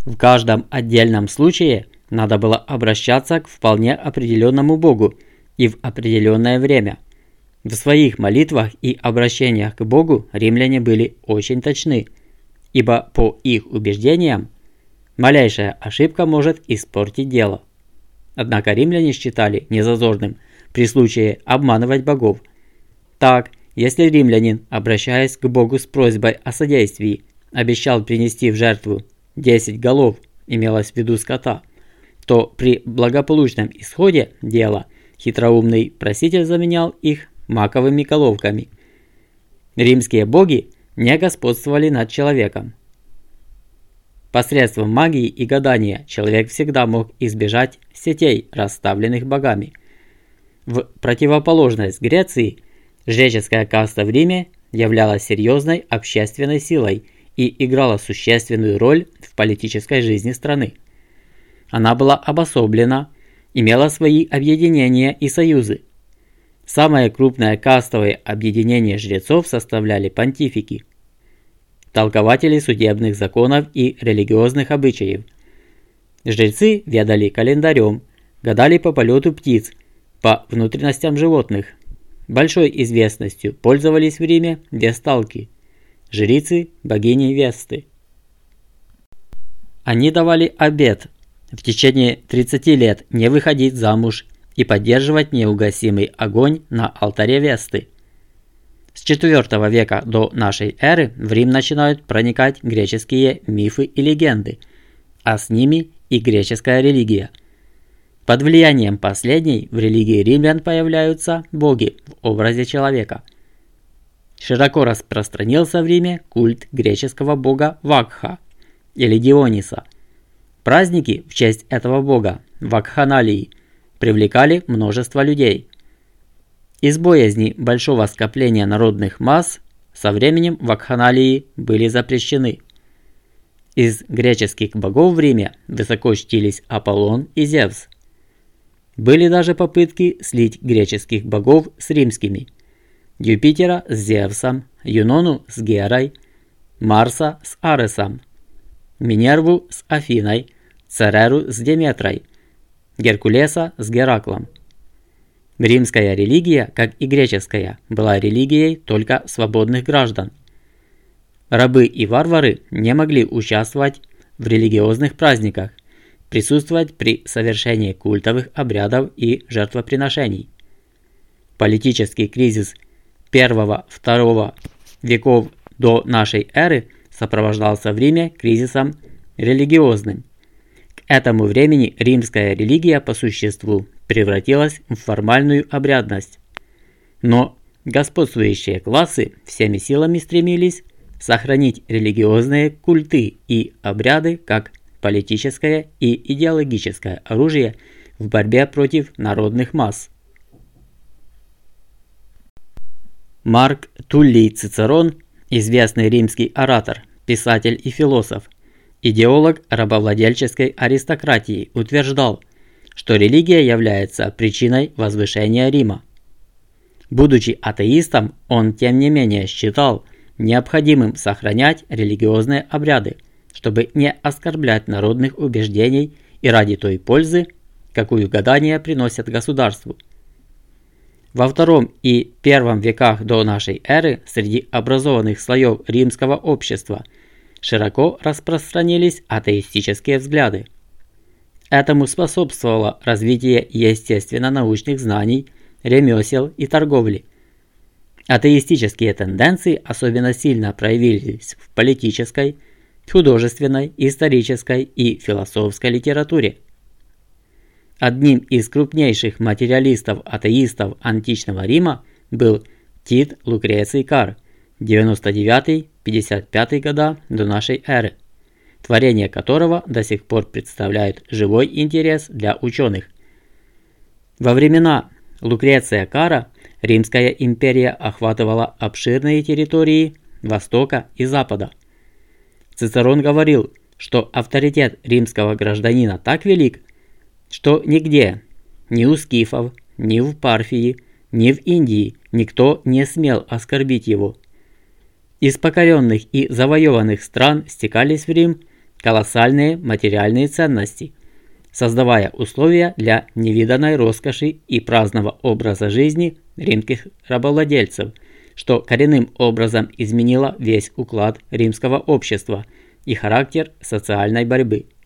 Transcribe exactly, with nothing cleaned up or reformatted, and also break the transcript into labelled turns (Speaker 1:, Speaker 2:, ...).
Speaker 1: В каждом отдельном случае надо было обращаться к вполне определенному Богу и в определенное время. В своих молитвах и обращениях к Богу римляне были очень точны, ибо по их убеждениям малейшая ошибка может испортить дело. Однако римляне считали незазорным при случае обманывать богов. Так, если римлянин, обращаясь к Богу с просьбой о содействии, обещал принести в жертву десять голов, имелось в виду скота, то при благополучном исходе дела хитроумный проситель заменял их маковыми головками. Римские боги не господствовали над человеком. Посредством магии и гадания человек всегда мог избежать сетей, расставленных богами. В противоположность Греции, жреческая каста в Риме являлась серьезной общественной силой и играла существенную роль в политической жизни страны. Она была обособлена, имела свои объединения и союзы. Самое крупное кастовое объединение жрецов составляли понтифики, толкователи судебных законов и религиозных обычаев. Жрецы ведали календарем, гадали по полету птиц, по внутренностям животных. Большой известностью пользовались в Риме весталки, жрицы богини Весты. Они давали обет в течение тридцати лет не выходить замуж и поддерживать неугасимый огонь на алтаре Весты. С четвёртого века до нашей эры в Рим начинают проникать греческие мифы и легенды, а с ними и греческая религия. Под влиянием последней в религии римлян появляются боги в образе человека. Широко распространился в Риме культ греческого бога Вакха или Диониса. Праздники в честь этого бога, вакханалии, привлекали множество людей. Из боязни большого скопления народных масс со временем вакханалии были запрещены. Из греческих богов в Риме высоко чтились Аполлон и Зевс. Были даже попытки слить греческих богов с римскими: Юпитера с Зевсом, Юнону с Герой, Марса с Аресом, Минерву с Афиной, Цереру с Деметрой, Геркулеса с Гераклом. Римская религия, как и греческая, была религией только свободных граждан. Рабы и варвары не могли участвовать в религиозных праздниках, присутствовать при совершении культовых обрядов и жертвоприношений. Политический кризис первого-второго веков до нашей эры сопровождался в Риме кризисом религиозным. К этому времени римская религия по существу превратилась в формальную обрядность. Но господствующие классы всеми силами стремились сохранить религиозные культы и обряды как политическое и идеологическое оружие в борьбе против народных масс. Марк Туллий Цицерон, известный римский оратор, писатель и философ, идеолог рабовладельческой аристократии, утверждал, что религия является причиной возвышения Рима. Будучи атеистом, он тем не менее считал необходимым сохранять религиозные обряды, чтобы не оскорблять народных убеждений и ради той пользы, какую гадания приносят государству. Во втором и первом веках до нашей эры среди образованных слоев римского общества широко распространились атеистические взгляды. Этому способствовало развитие естественно-научных знаний, ремесел и торговли. Атеистические тенденции особенно сильно проявились в политической, художественной, исторической и философской литературе. Одним из крупнейших материалистов-атеистов античного Рима был Тит Лукреций Кар, девяносто девятый — пятьдесят пятый года до нашей эры, творения которого до сих пор представляют живой интерес для ученых. Во времена Лукреция Кара Римская империя охватывала обширные территории Востока и Запада. Цицерон говорил, что авторитет римского гражданина так велик, что нигде, ни у скифов, ни в Парфии, ни в Индии никто не смел оскорбить его. Из покоренных и завоеванных стран стекались в Рим колоссальные материальные ценности, создавая условия для невиданной роскоши и праздного образа жизни римских рабовладельцев, что коренным образом изменило весь уклад римского общества и характер социальной борьбы.